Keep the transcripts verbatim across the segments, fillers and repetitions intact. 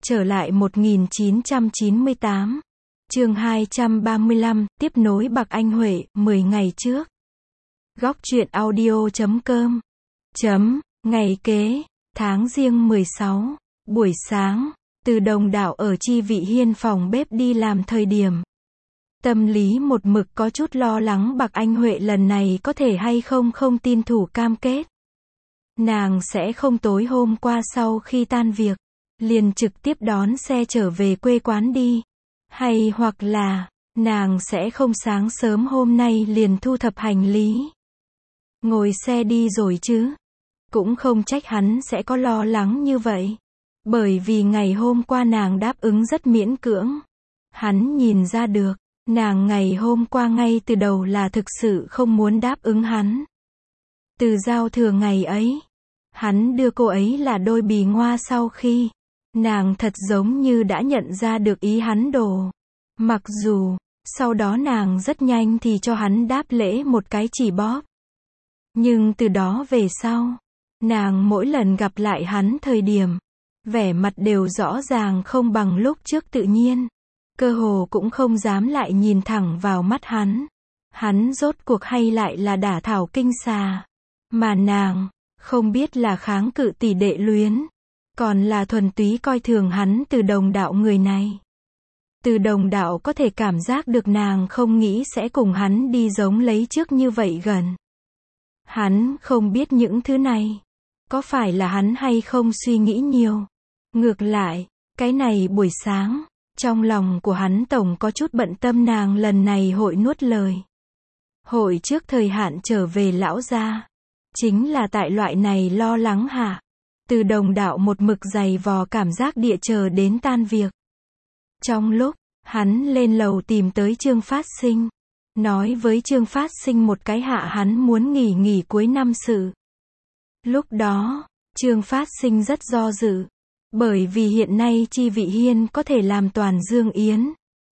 Trở lại một nghìn chín trăm chín mươi tám. Chương hai trăm ba mươi lăm, tiếp nối Bạc Anh Huệ, mười ngày trước. Góc truyện audio chấm com. Chấm, ngày kế, tháng Giêng mười sáu, buổi sáng, Từ Đồng Đạo ở Chi Vị Hiên phòng bếp đi làm thời điểm. Tâm lý một mực có chút lo lắng Bạc Anh Huệ lần này có thể hay không không tin thủ cam kết. Nàng sẽ không tối hôm qua sau khi tan việc, liền trực tiếp đón xe trở về quê quán đi. Hay hoặc là, nàng sẽ không sáng sớm hôm nay liền thu thập hành lý. Ngồi xe đi rồi chứ. Cũng không trách hắn sẽ có lo lắng như vậy. Bởi vì ngày hôm qua nàng đáp ứng rất miễn cưỡng. Hắn nhìn ra được, nàng ngày hôm qua ngay từ đầu là thực sự không muốn đáp ứng hắn. Từ giao thừa ngày ấy, hắn đưa cô ấy là đôi bì ngoa sau khi, nàng thật giống như đã nhận ra được ý hắn đồ. Mặc dù, sau đó nàng rất nhanh thì cho hắn đáp lễ một cái chỉ bóp. Nhưng từ đó về sau, nàng mỗi lần gặp lại hắn thời điểm, vẻ mặt đều rõ ràng không bằng lúc trước tự nhiên. Cơ hồ cũng không dám lại nhìn thẳng vào mắt hắn. Hắn rốt cuộc hay lại là đả thảo kinh xà. Mà nàng, không biết là kháng cự tỷ đệ luyến, còn là thuần túy coi thường hắn Từ Đồng Đạo người này. Từ Đồng Đạo có thể cảm giác được nàng không nghĩ sẽ cùng hắn đi giống lấy trước như vậy gần. Hắn không biết những thứ này. Có phải là hắn hay không suy nghĩ nhiều? Ngược lại, cái này buổi sáng, trong lòng của hắn tổng có chút bận tâm nàng lần này hội nuốt lời. Hội trước thời hạn trở về lão gia. Chính là tại loại này lo lắng hả? Từ Đồng Đạo một mực dày vò cảm giác địa chờ đến tan việc. Trong lúc, hắn lên lầu tìm tới Trương Phát Sinh. Nói với Trương Phát Sinh một cái hạ hắn muốn nghỉ nghỉ cuối năm sự. Lúc đó, Trương Phát Sinh rất do dự. Bởi vì hiện nay Chi Vị Hiên có thể làm toàn dương yến.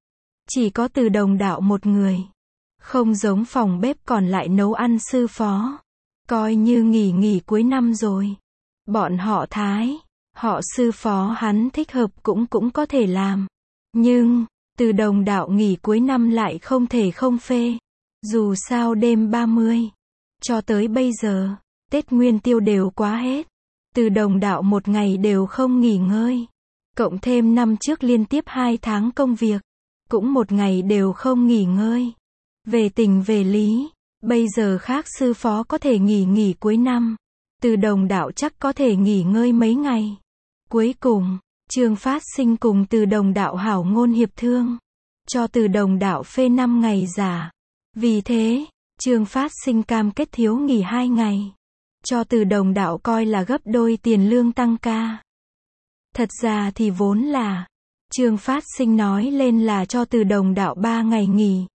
Chỉ có Từ Đồng Đạo một người. Không giống phòng bếp còn lại nấu ăn sư phó. Coi như nghỉ nghỉ cuối năm rồi. Bọn họ Thái, họ sư phó hắn thích hợp cũng cũng có thể làm. Nhưng, Từ Đồng Đạo nghỉ cuối năm lại không thể không phê. Dù sao đêm ba mươi, cho tới bây giờ, Tết Nguyên Tiêu đều quá hết. Từ Đồng Đạo một ngày đều không nghỉ ngơi. Cộng thêm năm trước liên tiếp hai tháng công việc, cũng một ngày đều không nghỉ ngơi. Về tình về lý, bây giờ khác sư phó có thể nghỉ nghỉ cuối năm. Từ Đồng Đạo chắc có thể nghỉ ngơi mấy ngày. Cuối cùng, Trương Phát Sinh cùng Từ Đồng Đạo hảo ngôn hiệp thương. Cho Từ Đồng Đạo phê năm ngày giả. Vì thế, Trương Phát Sinh cam kết thiếu nghỉ hai ngày. Cho Từ Đồng Đạo coi là gấp đôi tiền lương tăng ca. Thật ra thì vốn là, Trương Phát Sinh nói lên là cho Từ Đồng Đạo ba ngày nghỉ.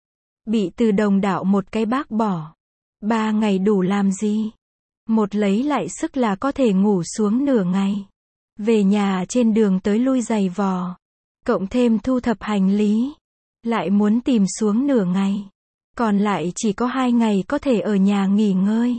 Bị Từ Đồng Đạo một cái bác bỏ. Ba ngày đủ làm gì? Một lấy lại sức là có thể ngủ xuống nửa ngày. Về nhà trên đường tới lui giày vò. Cộng thêm thu thập hành lý. Lại muốn tìm xuống nửa ngày. Còn lại chỉ có hai ngày có thể ở nhà nghỉ ngơi.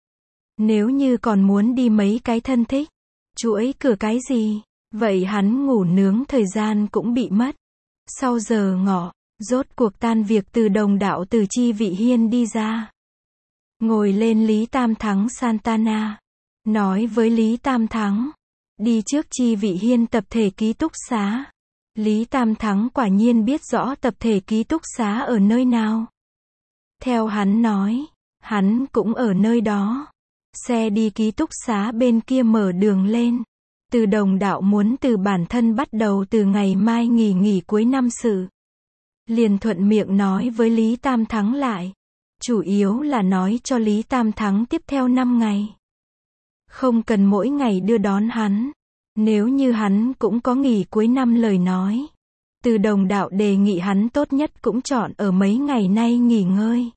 Nếu như còn muốn đi mấy cái thân thích, chuỗi cửa cái gì, vậy hắn ngủ nướng thời gian cũng bị mất. Sau giờ ngọ, rốt cuộc tan việc Từ Đồng Đạo từ Chi Vị Hiên đi ra. Ngồi lên Lý Tam Thắng Santana. Nói với Lý Tam Thắng. Đi trước Chi Vị Hiên tập thể ký túc xá. Lý Tam Thắng quả nhiên biết rõ tập thể ký túc xá ở nơi nào. Theo hắn nói, hắn cũng ở nơi đó. Xe đi ký túc xá bên kia mở đường lên. Từ Đồng Đạo muốn từ bản thân bắt đầu từ ngày mai nghỉ nghỉ cuối năm sự. Liền thuận miệng nói với Lý Tam Thắng lại. Chủ yếu là nói cho Lý Tam Thắng tiếp theo năm ngày. Không cần mỗi ngày đưa đón hắn. Nếu như hắn cũng có nghỉ cuối năm lời nói. Từ Đồng Đạo đề nghị hắn tốt nhất cũng chọn ở mấy ngày nay nghỉ ngơi.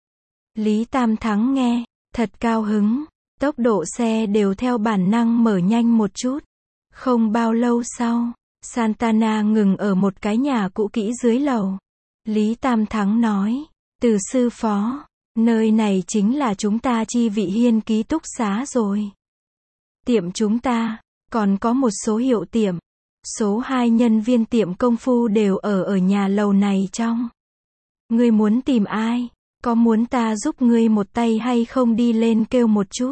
Lý Tam Thắng nghe, thật cao hứng. Tốc độ xe đều theo bản năng mở nhanh một chút. Không bao lâu sau, Santana ngừng ở một cái nhà cũ kỹ dưới lầu. Lý Tam Thắng nói. Từ sư phó, nơi này chính là chúng ta Chi Vị Hiên ký túc xá rồi. Tiệm chúng ta, còn có một số hiệu tiệm. Số hai nhân viên tiệm công phu đều ở ở nhà lầu này trong. Ngươi muốn tìm ai? Có muốn ta giúp ngươi một tay hay không, đi lên kêu một chút?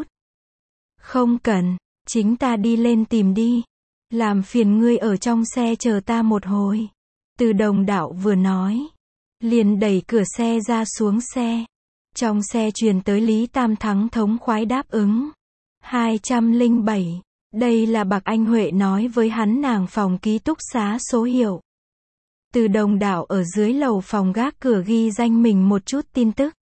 Không cần, chính ta đi lên tìm đi. Làm phiền ngươi ở trong xe chờ ta một hồi. Từ Đồng Đạo vừa nói, liền đẩy cửa xe ra xuống xe. Trong xe truyền tới Lý Tam Thắng thống khoái đáp ứng. hai trăm lẻ bảy. Đây là Bạc Anh Huệ nói với hắn nàng phòng ký túc xá số hiệu. Từ Đồng Đạo ở dưới lầu phòng gác cửa ghi danh mình một chút tin tức.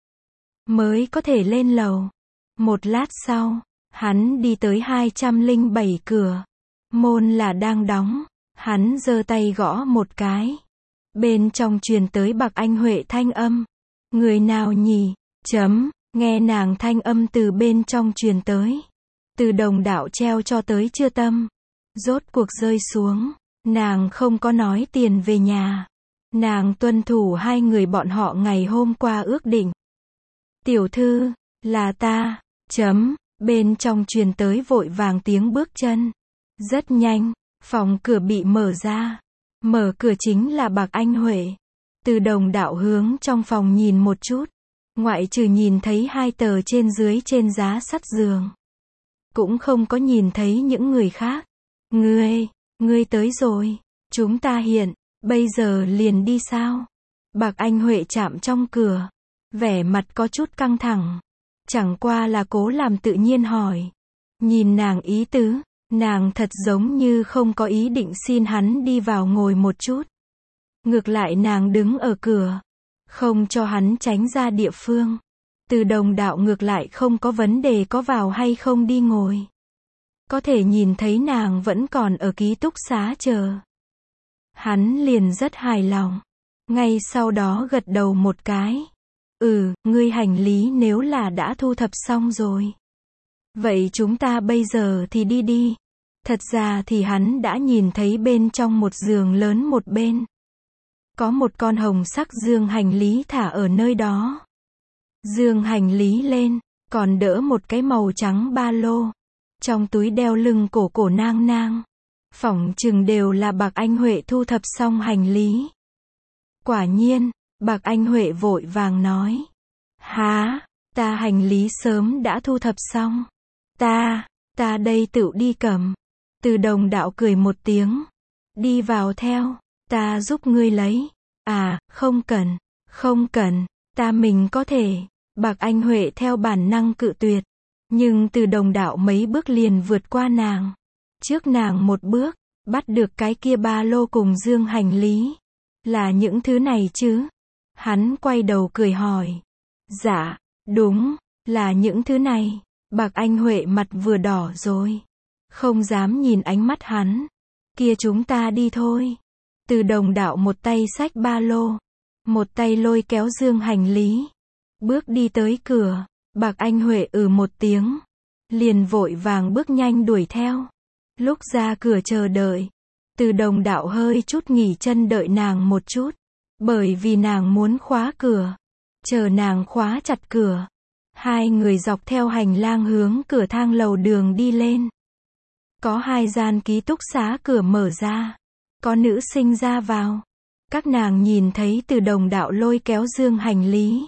Mới có thể lên lầu. Một lát sau, hắn đi tới hai trăm lẻ bảy cửa. Môn là đang đóng. Hắn giơ tay gõ một cái. Bên trong truyền tới Bạc Anh Huệ thanh âm. Người nào nhỉ? Chấm, nghe nàng thanh âm từ bên trong truyền tới. Từ Đồng Đạo treo cho tới chưa tâm. Rốt cuộc rơi xuống. Nàng không có nói tiền về nhà. Nàng tuân thủ hai người bọn họ ngày hôm qua ước định. Tiểu thư, là ta, chấm, bên trong truyền tới vội vàng tiếng bước chân. Rất nhanh, phòng cửa bị mở ra. Mở cửa chính là Bạc Anh Huệ. Từ Đồng Đạo hướng trong phòng nhìn một chút. Ngoại trừ nhìn thấy hai tờ trên dưới trên giá sắt giường. Cũng không có nhìn thấy những người khác. Ngươi, ngươi tới rồi. Chúng ta hiện, bây giờ liền đi sao? Bạc Anh Huệ chạm trong cửa. Vẻ mặt có chút căng thẳng. Chẳng qua là cố làm tự nhiên hỏi. Nhìn nàng ý tứ, nàng thật giống như không có ý định xin hắn đi vào ngồi một chút. Ngược lại nàng đứng ở cửa. Không cho hắn tránh ra địa phương. Từ Đồng Đạo ngược lại không có vấn đề có vào hay không đi ngồi. Có thể nhìn thấy nàng vẫn còn ở ký túc xá chờ. Hắn liền rất hài lòng. Ngay sau đó gật đầu một cái. Ừ, ngươi hành lý nếu là đã thu thập xong rồi. Vậy chúng ta bây giờ thì đi đi. Thật ra thì hắn đã nhìn thấy bên trong một giường lớn một bên. Có một con hồng sắc dương hành lý thả ở nơi đó. Dương hành lý lên, còn đỡ một cái màu trắng ba lô. Trong túi đeo lưng cổ cổ nang nang. Phỏng chừng đều là Bạc Anh Huệ thu thập xong hành lý. Quả nhiên, Bạc Anh Huệ vội vàng nói. Hả, ta hành lý sớm đã thu thập xong. Ta, ta đây tự đi cầm. Từ Đồng Đạo cười một tiếng. Đi vào theo, ta giúp ngươi lấy. À, không cần, không cần, ta mình có thể. Bạc Anh Huệ theo bản năng cự tuyệt. Nhưng Từ Đồng Đạo mấy bước liền vượt qua nàng. Trước nàng một bước, bắt được cái kia ba lô cùng dương hành lý. Là những thứ này chứ? Hắn quay đầu cười hỏi. Dạ, đúng, là những thứ này. Bạc Anh Huệ mặt vừa đỏ rồi. Không dám nhìn ánh mắt hắn. Kia chúng ta đi thôi. Từ Đồng Đạo một tay xách ba lô. Một tay lôi kéo dương hành lý. Bước đi tới cửa. Bạc Anh Huệ ừ một tiếng. Liền vội vàng bước nhanh đuổi theo. Lúc ra cửa chờ đợi. Từ Đồng Đạo hơi chút nghỉ chân đợi nàng một chút. Bởi vì nàng muốn khóa cửa. Chờ nàng khóa chặt cửa. Hai người dọc theo hành lang hướng cửa thang lầu đường đi lên. Có hai gian ký túc xá cửa mở ra. Có nữ sinh ra vào. Các nàng nhìn thấy Từ Đồng Đạo lôi kéo dương hành lý.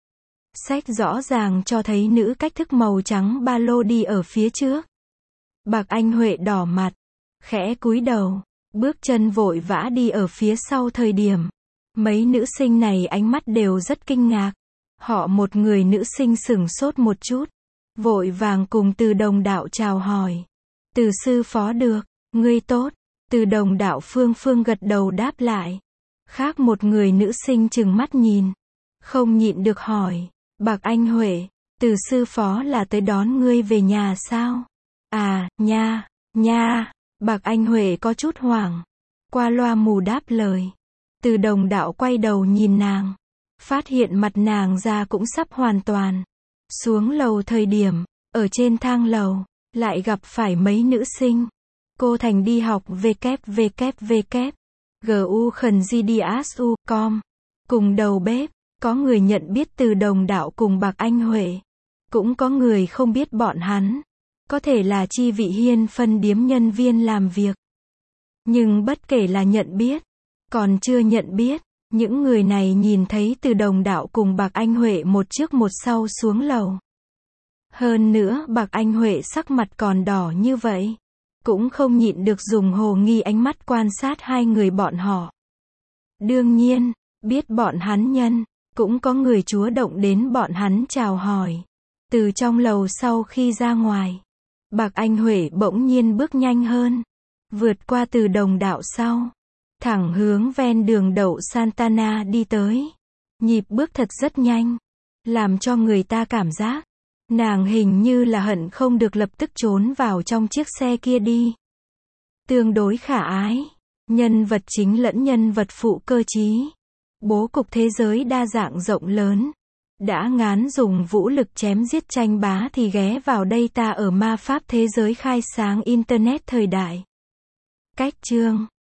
Sách rõ ràng cho thấy nữ cách thức màu trắng ba lô đi ở phía trước. Bạc Anh Huệ đỏ mặt. Khẽ cúi đầu. Bước chân vội vã đi ở phía sau thời điểm. Mấy nữ sinh này ánh mắt đều rất kinh ngạc. Họ một người nữ sinh sửng sốt một chút. Vội vàng cùng Từ Đồng Đạo chào hỏi. Từ sư phó được, ngươi tốt. Từ Đồng Đạo Phương Phương gật đầu đáp lại. Khác một người nữ sinh chừng mắt nhìn. Không nhịn được hỏi. Bạc Anh Huệ, Từ sư phó là tới đón ngươi về nhà sao? À, nha, nha. Bạc Anh Huệ có chút hoảng. Qua loa mù đáp lời. Từ Đồng Đạo quay đầu nhìn nàng. Phát hiện mặt nàng ra cũng sắp hoàn toàn. Xuống lầu thời điểm, ở trên thang lầu, lại gặp phải mấy nữ sinh. Cô Thành đi học www. gu khẩn gi đi ét u chấm com. Cùng đầu bếp, có người nhận biết Từ Đồng Đạo cùng Bạc Anh Huệ. Cũng có người không biết bọn hắn. Có thể là Chi Vị Hiên phân điếm nhân viên làm việc. Nhưng bất kể là nhận biết, còn chưa nhận biết, những người này nhìn thấy Từ Đồng Đạo cùng Bạc Anh Huệ một trước một sau xuống lầu. Hơn nữa Bạc Anh Huệ sắc mặt còn đỏ như vậy, cũng không nhịn được dùng hồ nghi ánh mắt quan sát hai người bọn họ. Đương nhiên, biết bọn hắn nhân, cũng có người chúa động đến bọn hắn chào hỏi. Từ trong lầu sau khi ra ngoài, Bạc Anh Huệ bỗng nhiên bước nhanh hơn, vượt qua Từ Đồng Đạo sau, thẳng hướng ven đường đậu Santana đi tới. Nhịp bước thật rất nhanh, làm cho người ta cảm giác, nàng hình như là hận không được lập tức trốn vào trong chiếc xe kia đi. Tương đối khả ái, nhân vật chính lẫn nhân vật phụ cơ trí, bố cục thế giới đa dạng rộng lớn. Đã ngán dùng vũ lực chém giết tranh bá thì ghé vào đây ta ở ma pháp thế giới khai sáng Internet thời đại. Cách chương